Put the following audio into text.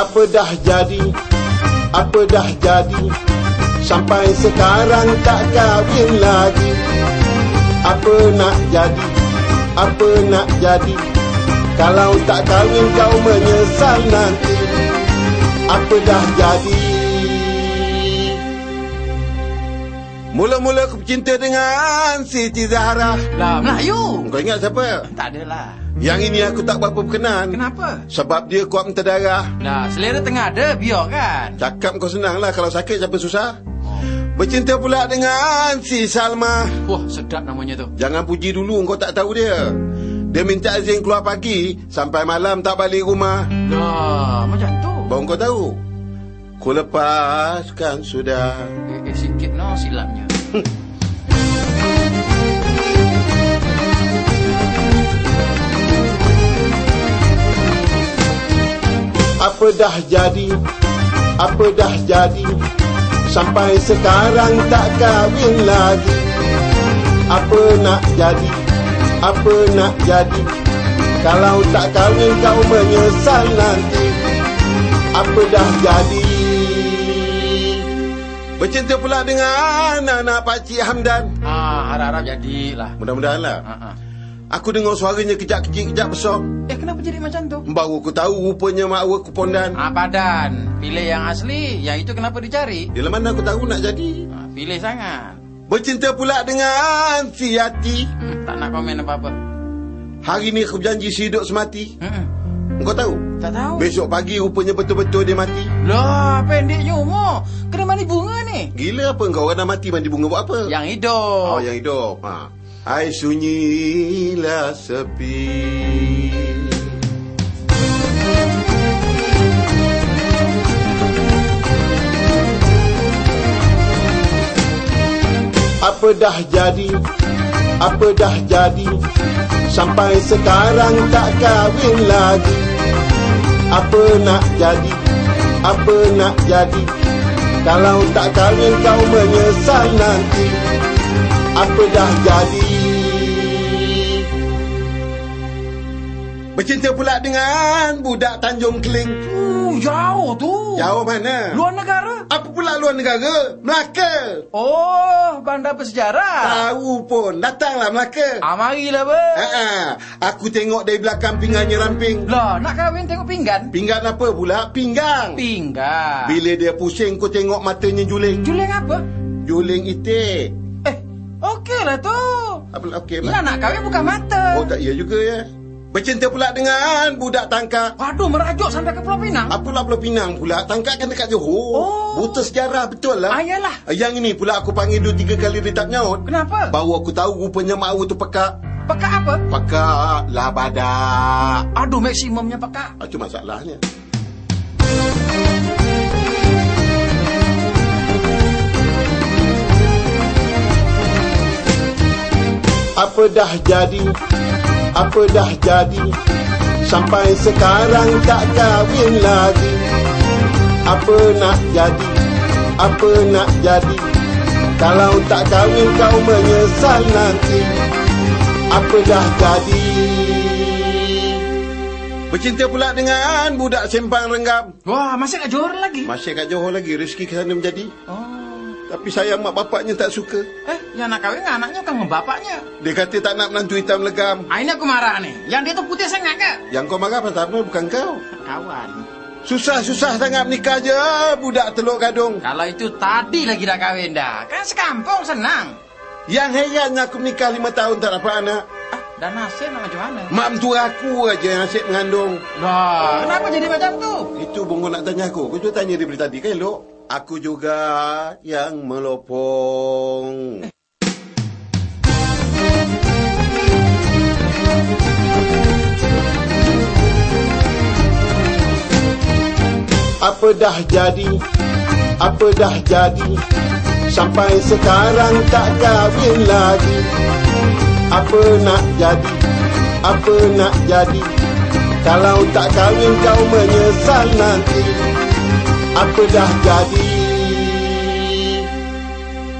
Apa dah jadi? Apa dah jadi? Sampai sekarang tak kahwin lagi. Apa nak jadi? Apa nak jadi? Kalau tak kahwin kau menyesal nanti. Apa dah jadi? Mula-mula aku bercinta dengan Siti Zahra. Lah, Melayu. Kau ingat siapa? Tak adalah. Yang ini aku tak berapa berkenan. Kenapa? Sebab dia kuat minta darah. Dah, selera tengah ada, biar kan. Cakap kau senang lah. Kalau sakit siapa susah. Bercinta pula dengan si Salma. Wah, sedap namanya tu. Jangan puji dulu, kau tak tahu dia. Dia minta izin keluar pagi sampai malam tak balik rumah. Dah, macam tu. Baru kau tahu. Ku lepaskan sudah. Sikit no silapnya. Apa dah jadi? Apa dah jadi? Sampai sekarang tak kahwin lagi. Apa nak jadi? Apa nak jadi? Kalau tak kahwin kau menyesal nanti. Apa dah jadi? Bercinta pula dengan anak Pakcik Hamdan. Harap-harap jadilah. Mudah-mudahan lah. Aku dengar suaranya kejap kecil, kejap besar. Kenapa jadi macam tu? Baru aku tahu rupanya mak aku pondan. Padan. Pilih yang asli. Yang itu kenapa dicari? Di mana aku tahu nak jadi. Pilih sangat. Bercinta pula dengan si Yati. Tak nak komen apa-apa. Hari ni aku berjanji hidup semati. Kau tahu? Tak tahu. Besok pagi rupanya betul-betul dia mati. Lah, pendeknya umur. Kena mandi bunga ni. Gila apa kau? Orang dah mati mandi bunga buat apa? Yang hidup. Oh, yang hidup. Hai sunyilah sepi. Apa dah jadi? Apa dah jadi? Sampai sekarang tak kahwin lagi. Apa nak jadi? Apa nak jadi? Kalau tak kahwin kau menyesal nanti. Apa dah jadi? Bercinta pula dengan budak Tanjung Keling. Jauh tu. Jauh mana? Luar negara. Apa pula luar negara? Melaka. Oh, bandar bersejarah. Tahu pun. Datanglah Melaka. Marilah ber. Aku tengok dari belakang pinggannya ramping. Lah, nak kahwin tengok pinggan? Pinggan apa pula? Pinggang. Pinggan. Bila dia pusing, kau tengok matanya juling. Juling apa? Juling itik. Okey lah tu. Apa okey lah? Ya, nak kahwin bukan mata. Oh, tak iya juga ya. Bercinta pula dengan budak Tangkak. Waduh, merajuk sampai ke Pulau Pinang. Apalah Pulau Pinang pula? Tangkak kan dekat Johor. Buta sejarah betul lah. Ayalah. Yang ini pula aku panggil 2-3 kali dia tak nyaut. Kenapa? Baru aku tahu rupanya mak aku tu pekak. Pekak apa? Pekak labadak. Aduh, maksimumnya pekak. Itu masalahnya. Apa dah jadi? Apa dah jadi? Sampai sekarang tak kahwin lagi. Apa nak jadi? Apa nak jadi? Kalau tak kahwin kau menyesal nanti. Apa dah jadi? Bercinta pula dengan budak Sempang Renggam. Wah, masih kat Johor lagi? Masih kat Johor lagi. Rezeki ke sana menjadi. Tapi sayang mak bapaknya tak suka. Yang nak kahwin dengan anaknya bukan dengan bapaknya. Dia kata tak nak menantu hitam legam. Ini aku marah nih. Yang dia tu putih sangat ke? Yang kau marah pasal apa? Bukan kau. Kawan. Susah-susah sangat menikah je budak Teluk Gadung. Kalau itu tadi lagi dah kahwin dah. Kan sekampung senang. Yang herannya aku menikah 5 tahun tak dapat anak. Dan nasib nak macam mana? Mak mentua aku aja yang nasib mengandung. Lah, kenapa jadi macam tu? Itu Bongo nak tanya aku. Kau tu tanya dia dari tadi kan elok. Aku juga yang melopong. Apa dah jadi? Apa dah jadi? Sampai sekarang tak kahwin lagi. Apa nak jadi? Apa nak jadi? Kalau tak kahwin kau menyesal nanti. Apa dah jadi?